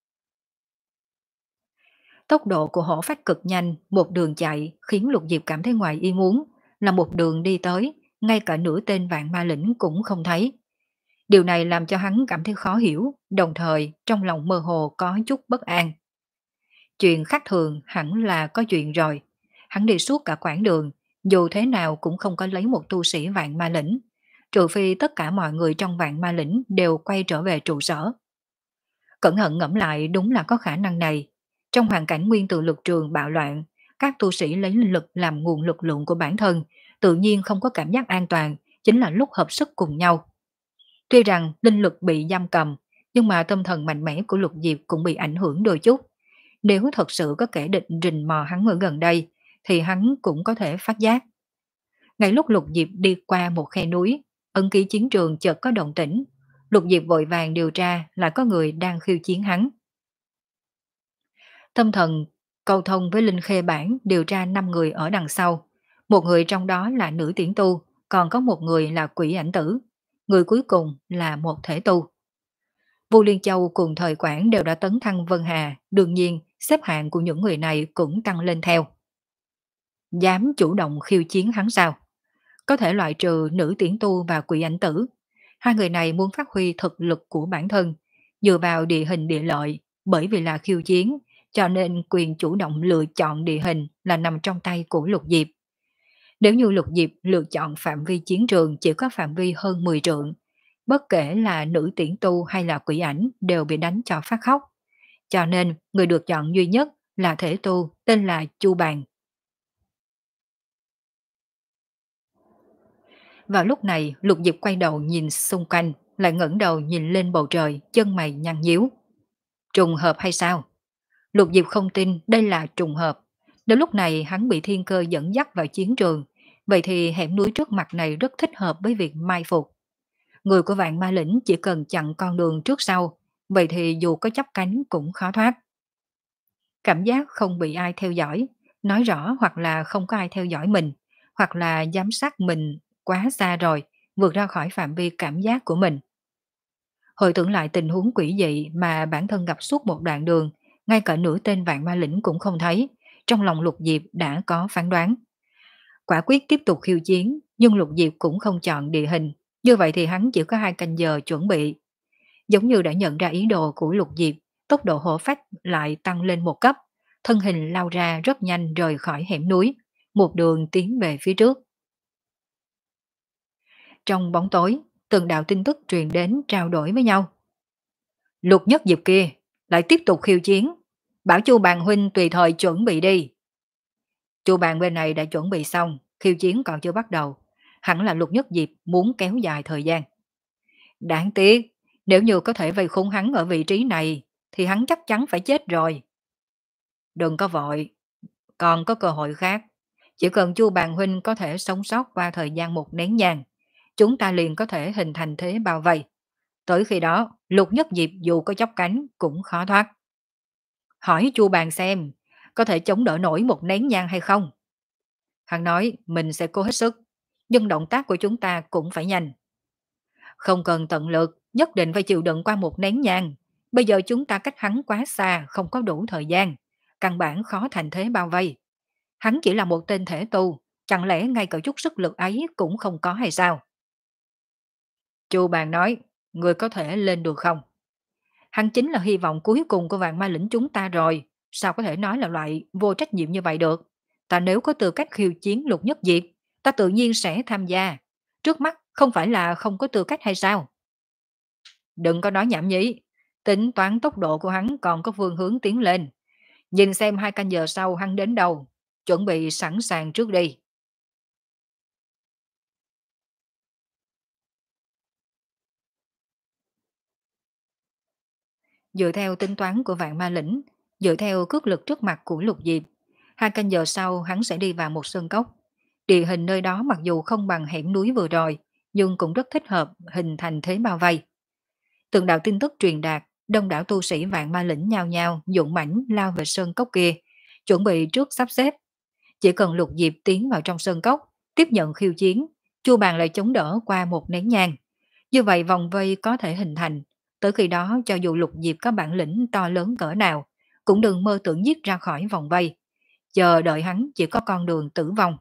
Tốc độ của hổ phách cực nhanh, một đường chạy khiến Lục Diệp cảm thấy ngoài ý muốn, là một đường đi tới, ngay cả nửa tên vạn ma lĩnh cũng không thấy. Điều này làm cho hắn cảm thấy khó hiểu, đồng thời trong lòng mơ hồ có chút bất an. Chuyện khác thường hẳn là có chuyện rồi. Hắn đi suốt cả quãng đường, dù thế nào cũng không có lấy một tu sĩ vạn ma lĩnh, trừ phi tất cả mọi người trong vạn ma lĩnh đều quay trở về trụ sở. Cẩn thận ngẫm lại đúng là có khả năng này. Trong hoàn cảnh nguyên tử lực trường bạo loạn, các tu sĩ lấy linh lực làm nguồn lực lượng của bản thân, tự nhiên không có cảm giác an toàn, chính là lúc hợp sức cùng nhau. Tuy rằng linh lực bị giam cầm, nhưng mà tâm thần mạnh mẽ của Lục Diệp cũng bị ảnh hưởng đôi chút. Nếu thật sự có kẻ địch rình mò hắn ở gần đây, thì hắn cũng có thể phát giác. Ngay lúc Lục Diệp đi qua một khe núi, ấn ký chiến trường chợt có động tĩnh. Lục Diệp vội vàng điều tra là có người đang khiêu chiến hắn. Tâm thần cầu thông với Linh Khê Bản điều tra năm người ở đằng sau. Một người trong đó là nữ tiễn tu, còn có một người là quỷ ảnh tử. Người cuối cùng là một thể tu. Vu Liên Châu cùng thời Quảng đều đã tấn thăng Vân Hà, đương nhiên xếp hạng của những người này cũng tăng lên theo. Dám chủ động khiêu chiến hắn sao? Có thể loại trừ nữ tiễn tu và quỷ ảnh tử. Hai người này muốn phát huy thực lực của bản thân, dựa vào địa hình địa lợi, bởi vì là khiêu chiến, cho nên quyền chủ động lựa chọn địa hình là nằm trong tay của Lục Diệp. Nếu như Lục Diệp lựa chọn phạm vi chiến trường chỉ có phạm vi hơn mười trượng, bất kể là nữ tiễn tu hay là quỷ ảnh đều bị đánh cho phát khóc. Cho nên người được chọn duy nhất là thể tu tên là Chu Bàn. Vào lúc này, Lục Diệp quay đầu nhìn xung quanh, lại ngẩng đầu nhìn lên bầu trời, chân mày nhăn nhíu. Trùng hợp hay sao? Lục Diệp không tin đây là trùng hợp. Đến lúc này hắn bị thiên cơ dẫn dắt vào chiến trường, vậy thì hẻm núi trước mặt này rất thích hợp với việc mai phục. Người của vạn ma lĩnh chỉ cần chặn con đường trước sau, vậy thì dù có chấp cánh cũng khó thoát. Cảm giác không bị ai theo dõi, nói rõ hoặc là không có ai theo dõi mình, hoặc là giám sát mình quá xa rồi, vượt ra khỏi phạm vi cảm giác của mình. Hồi tưởng lại tình huống quỷ dị mà bản thân gặp suốt một đoạn đường, ngay cả nửa tên vạn ma lĩnh cũng không thấy, trong lòng Lục Diệp đã có phán đoán. Quả quyết tiếp tục khiêu chiến, nhưng Lục Diệp cũng không chọn địa hình, như vậy thì hắn chỉ có hai canh giờ chuẩn bị. Giống như đã nhận ra ý đồ của Lục Diệp, tốc độ hổ phách lại tăng lên một cấp, thân hình lao ra rất nhanh rời khỏi hẻm núi, một đường tiến về phía trước. Trong bóng tối, từng đạo tin tức truyền đến trao đổi với nhau. Lục Nhất Diệp kia lại tiếp tục khiêu chiến, bảo Chu Bàn huynh tùy thời chuẩn bị đi. Chu Bàn bên này đã chuẩn bị xong, khiêu chiến còn chưa bắt đầu, hẳn là Lục Nhất Diệp muốn kéo dài thời gian. Đáng tiếc, nếu như có thể vây khốn hắn ở vị trí này, thì hắn chắc chắn phải chết rồi. Đừng có vội, còn có cơ hội khác. Chỉ cần Chu Bàn huynh có thể sống sót qua thời gian một nén nhang, chúng ta liền có thể hình thành thế bao vây. Tới khi đó, Lục Nhất Diệp dù có chốc cánh cũng khó thoát. Hỏi Chu Bàn xem, có thể chống đỡ nổi một nén nhang hay không? Hắn nói mình sẽ cố hết sức, nhưng động tác của chúng ta cũng phải nhanh. Không cần tận lực, nhất định phải chịu đựng qua một nén nhang. Bây giờ chúng ta cách hắn quá xa, không có đủ thời gian. Căn bản khó thành thế bao vây. Hắn chỉ là một tên thể tu, chẳng lẽ ngay cả chút sức lực ấy cũng không có hay sao? Chu Bàn nói, người có thể lên được không? Hắn chính là hy vọng cuối cùng của vạn ma lĩnh chúng ta rồi. Sao có thể nói là loại vô trách nhiệm như vậy được? Ta nếu có tư cách khiêu chiến Lục Nhất Diệp, ta tự nhiên sẽ tham gia. Trước mắt không phải là không có tư cách hay sao? Đừng có nói nhảm nhí. Tính toán tốc độ của hắn còn có phương hướng tiến lên. Nhìn xem hai canh giờ sau hắn đến đâu. Chuẩn bị sẵn sàng trước đi. Dựa theo tính toán của vạn ma lĩnh, dựa theo cước lực trước mặt của Lục Diệp, hai canh giờ sau hắn sẽ đi vào một sơn cốc. Địa hình nơi đó mặc dù không bằng hẻm núi vừa rồi, nhưng cũng rất thích hợp hình thành thế bao vây. Từng đạo tin tức truyền đạt, đông đảo tu sĩ vạn ma lĩnh nhao nhao dũng mãnh lao về sơn cốc kia, chuẩn bị trước sắp xếp. Chỉ cần Lục Diệp tiến vào trong sơn cốc, tiếp nhận khiêu chiến, Chu Bàn lại chống đỡ qua một nén nhang. Như vậy vòng vây có thể hình thành, tới khi đó cho dù Lục Diệp có bản lĩnh to lớn cỡ nào, cũng đừng mơ tưởng giết ra khỏi vòng vây. Chờ đợi hắn chỉ có con đường tử vong.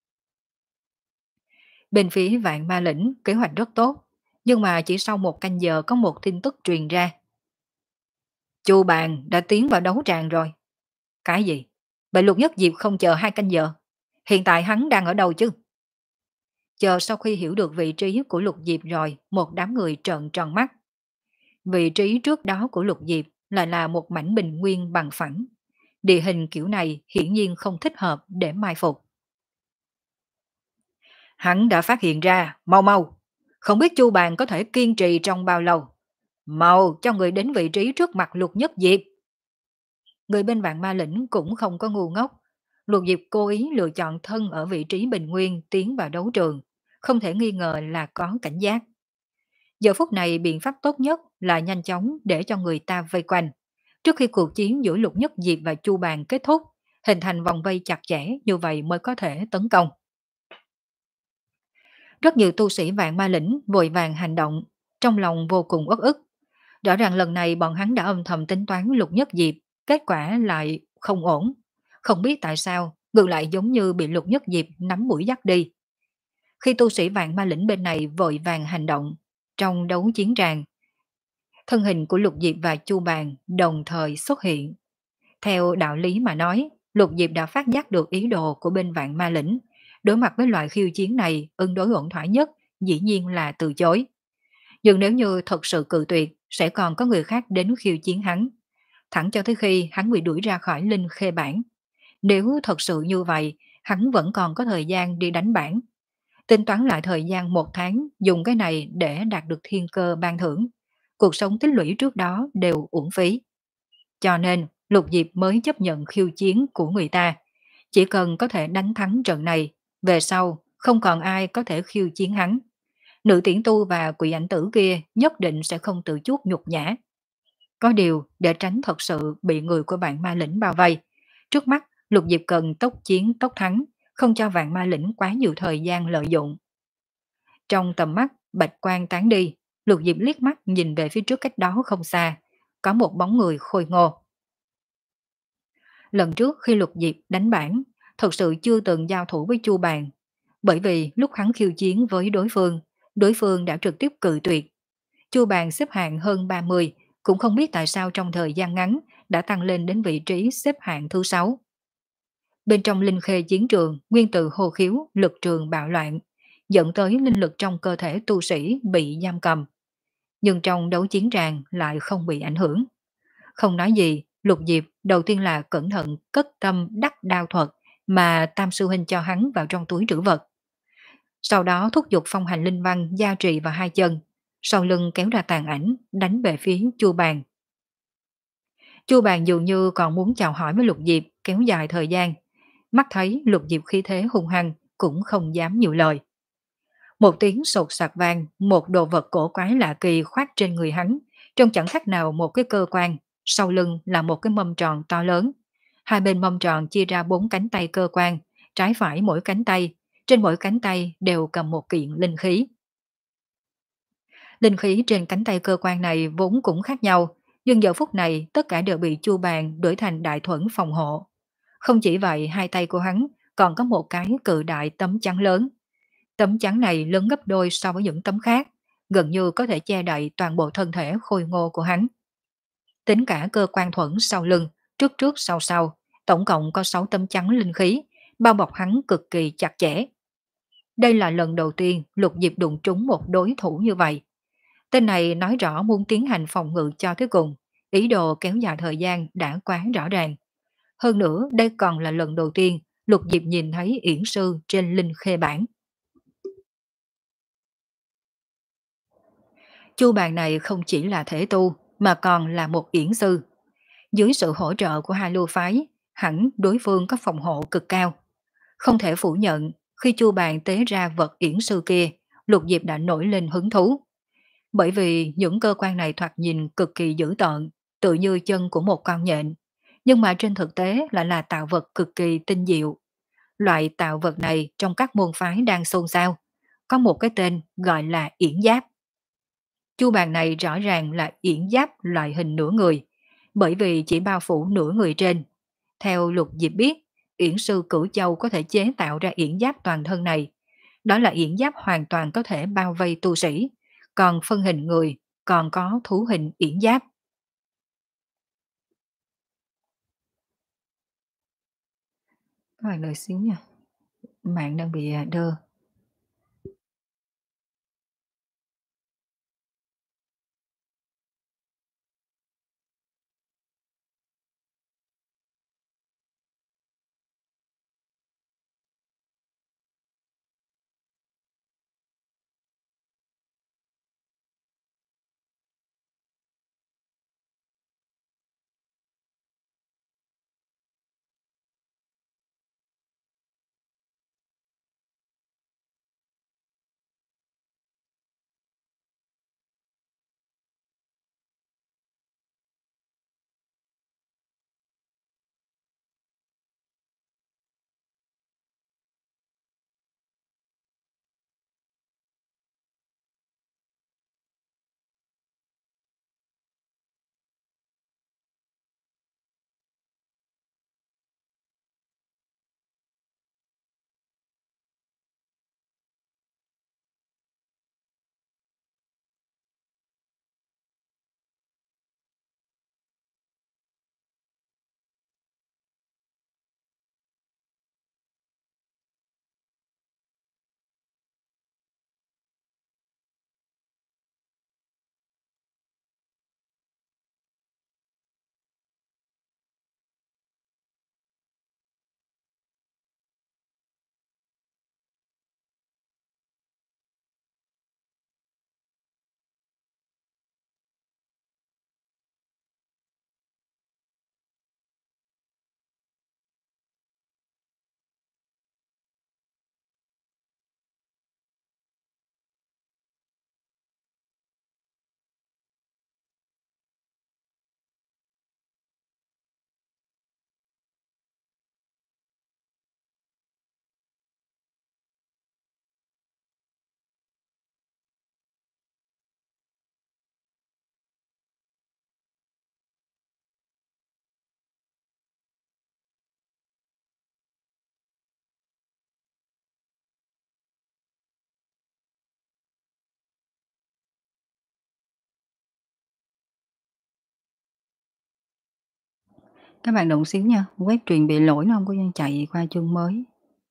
Bên phía vạn ma lĩnh kế hoạch rất tốt, nhưng mà chỉ sau một canh giờ có một tin tức truyền ra. Chu Bàn đã tiến vào đấu tràng rồi. Cái gì? Vậy Lục Nhất Diệp không chờ hai canh giờ. Hiện tại hắn đang ở đâu chứ? Chờ sau khi hiểu được vị trí của Lục Diệp rồi, một đám người trợn tròn mắt. Vị trí trước đó của Lục Diệp lại là một mảnh bình nguyên bằng phẳng. Địa hình kiểu này hiển nhiên không thích hợp để mai phục. Hắn đã phát hiện ra, mau mau. Không biết Chu Bàn có thể kiên trì trong bao lâu. Mau cho người đến vị trí trước mặt Lục Nhất Diệp. Người bên vạn ma lĩnh cũng không có ngu ngốc. Lục Diệp cố ý lựa chọn thân ở vị trí bình nguyên tiến vào đấu trường. Không thể nghi ngờ là có cảnh giác. Giờ phút này biện pháp tốt nhất là nhanh chóng để cho người ta vây quanh. Trước khi cuộc chiến giữa Lục Nhất Diệp và Chu Bàn kết thúc, hình thành vòng vây chặt chẽ như vậy mới có thể tấn công. Rất nhiều tu sĩ vạn ma lĩnh vội vàng hành động, trong lòng vô cùng uất ức. Rõ ràng lần này bọn hắn đã âm thầm tính toán Lục Nhất Diệp, kết quả lại không ổn. Không biết tại sao, ngược lại giống như bị Lục Nhất Diệp nắm mũi dắt đi. Khi tu sĩ vạn ma lĩnh bên này vội vàng hành động, trong đấu chiến tràng, thân hình của Lục Diệp và Chu Bàn đồng thời xuất hiện. Theo đạo lý mà nói, Lục Diệp đã phát giác được ý đồ của bên vạn ma lĩnh. Đối mặt với loại khiêu chiến này, ứng đối ổn thỏa nhất dĩ nhiên là từ chối. Nhưng nếu như thật sự cự tuyệt, sẽ còn có người khác đến khiêu chiến hắn. Thẳng cho tới khi hắn bị đuổi ra khỏi linh khê bản. Nếu thật sự như vậy, hắn vẫn còn có thời gian đi đánh bản. Tính toán lại thời gian một tháng dùng cái này để đạt được thiên cơ ban thưởng. Cuộc sống tích lũy trước đó đều uổng phí. Cho nên Lục Diệp mới chấp nhận khiêu chiến của người ta. Chỉ cần có thể đánh thắng trận này, về sau không còn ai có thể khiêu chiến hắn. Nữ tiễn tu và quỷ ảnh tử kia nhất định sẽ không tự chuốc nhục nhã. Có điều để tránh thật sự bị người của vạn ma lĩnh bao vây. Trước mắt Lục Diệp cần tốc chiến tốc thắng, không cho vạn ma lĩnh quá nhiều thời gian lợi dụng. Trong tầm mắt, bạch quang tán đi, Lục Diệp liếc mắt nhìn về phía trước cách đó không xa, có một bóng người khôi ngô. Lần trước khi Lục Diệp đánh bản, thật sự chưa từng giao thủ với Chu Bàn, bởi vì lúc hắn khiêu chiến với đối phương, đối phương đã trực tiếp cự tuyệt. Chu Bàn xếp hạng hơn ba mươi, cũng không biết tại sao trong thời gian ngắn đã tăng lên đến vị trí xếp hạng thứ sáu. Bên trong linh khê chiến trường, nguyên tử hô khiếu, lực trường bạo loạn, dẫn tới linh lực trong cơ thể tu sĩ bị giam cầm. Nhưng trong đấu chiến tràng lại không bị ảnh hưởng. Không nói gì, Lục Diệp đầu tiên là cẩn thận cất tâm đắc đao thuật mà Tam Sư Huynh cho hắn vào trong túi trữ vật. Sau đó thúc giục phong hành linh văn gia trì vào hai chân, sau lưng kéo ra tàn ảnh đánh về phía Chu Bàn. Chu Bàn dường như còn muốn chào hỏi với Lục Diệp kéo dài thời gian, mắt thấy Lục Diệp khí thế hung hăng cũng không dám nhiều lời. Một tiếng sột soạt vang, một đồ vật cổ quái lạ kỳ khoác trên người hắn, trông chẳng khác nào một cái cơ quan, sau lưng là một cái mâm tròn to lớn. Hai bên mâm tròn chia ra bốn cánh tay cơ quan, trái phải mỗi cánh tay, trên mỗi cánh tay đều cầm một kiện linh khí. Linh khí trên cánh tay cơ quan này vốn cũng khác nhau, nhưng giờ phút này tất cả đều bị Chu Bàn đổi thành đại thuẫn phòng hộ. Không chỉ vậy, hai tay của hắn còn có một cái cự đại tấm chắn lớn. Tấm chắn này lớn gấp đôi so với những tấm khác, gần như có thể che đậy toàn bộ thân thể khôi ngô của hắn. Tính cả cơ quan thuẫn sau lưng, trước trước sau sau, tổng cộng có sáu tấm chắn linh khí, bao bọc hắn cực kỳ chặt chẽ. Đây là lần đầu tiên Lục Diệp đụng trúng một đối thủ như vậy. Tên này nói rõ muốn tiến hành phòng ngự cho tới cùng, ý đồ kéo dài thời gian đã quá rõ ràng. Hơn nữa, đây còn là lần đầu tiên Lục Diệp nhìn thấy yển sư trên linh khê bản. Chu Bàn này không chỉ là thể tu, mà còn là một yển sư. Dưới sự hỗ trợ của hai lưu phái, hẳn đối phương có phòng hộ cực cao. Không thể phủ nhận, khi Chu Bàn tế ra vật yển sư kia, Lục Diệp đã nổi lên hứng thú. Bởi vì những cơ quan này thoạt nhìn cực kỳ dữ tợn, tự như chân của một con nhện. Nhưng mà trên thực tế lại là tạo vật cực kỳ tinh diệu. Loại tạo vật này trong các môn phái đang xôn xao. Có một cái tên gọi là yển giáp. Chu Bàn này rõ ràng là yển giáp loại hình nửa người, bởi vì chỉ bao phủ nửa người trên. Theo Lục Diệp biết, yển sư Cửu Châu có thể chế tạo ra yển giáp toàn thân này. Đó là yển giáp hoàn toàn có thể bao vây tu sĩ, còn phân hình người còn có thú hình yển giáp. Các bạn đợi xíu nha, mạng đang bị à, đơ. Các bạn đợi một xíu nha, web truyền bị lỗi nó hông có chạy qua chương mới.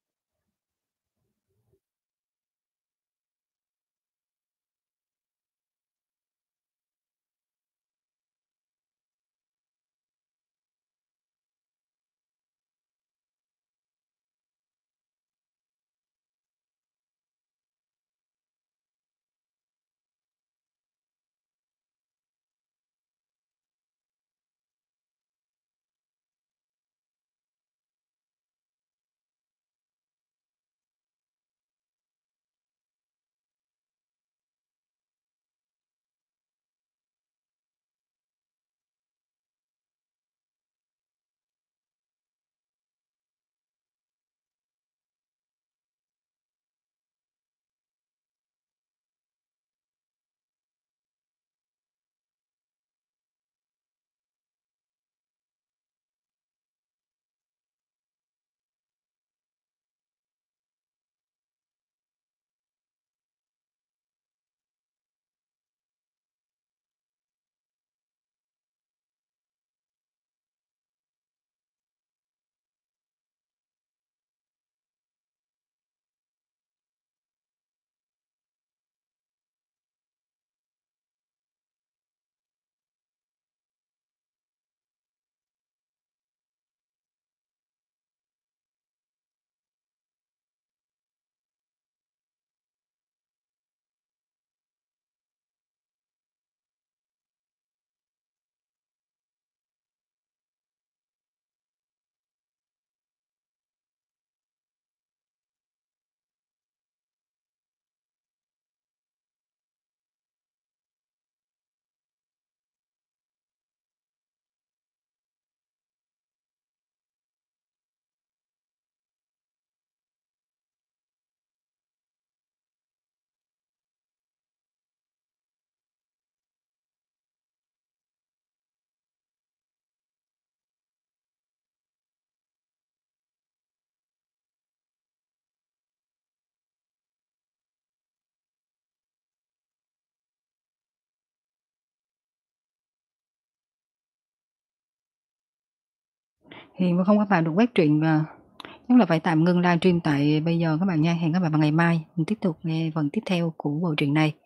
Hiện mà không có vào được web truyện, ờ, chắc là phải tạm ngưng livestream tại bây giờ các bạn nha. Hẹn các bạn vào ngày mai mình tiếp tục nghe phần tiếp theo của bộ truyện này.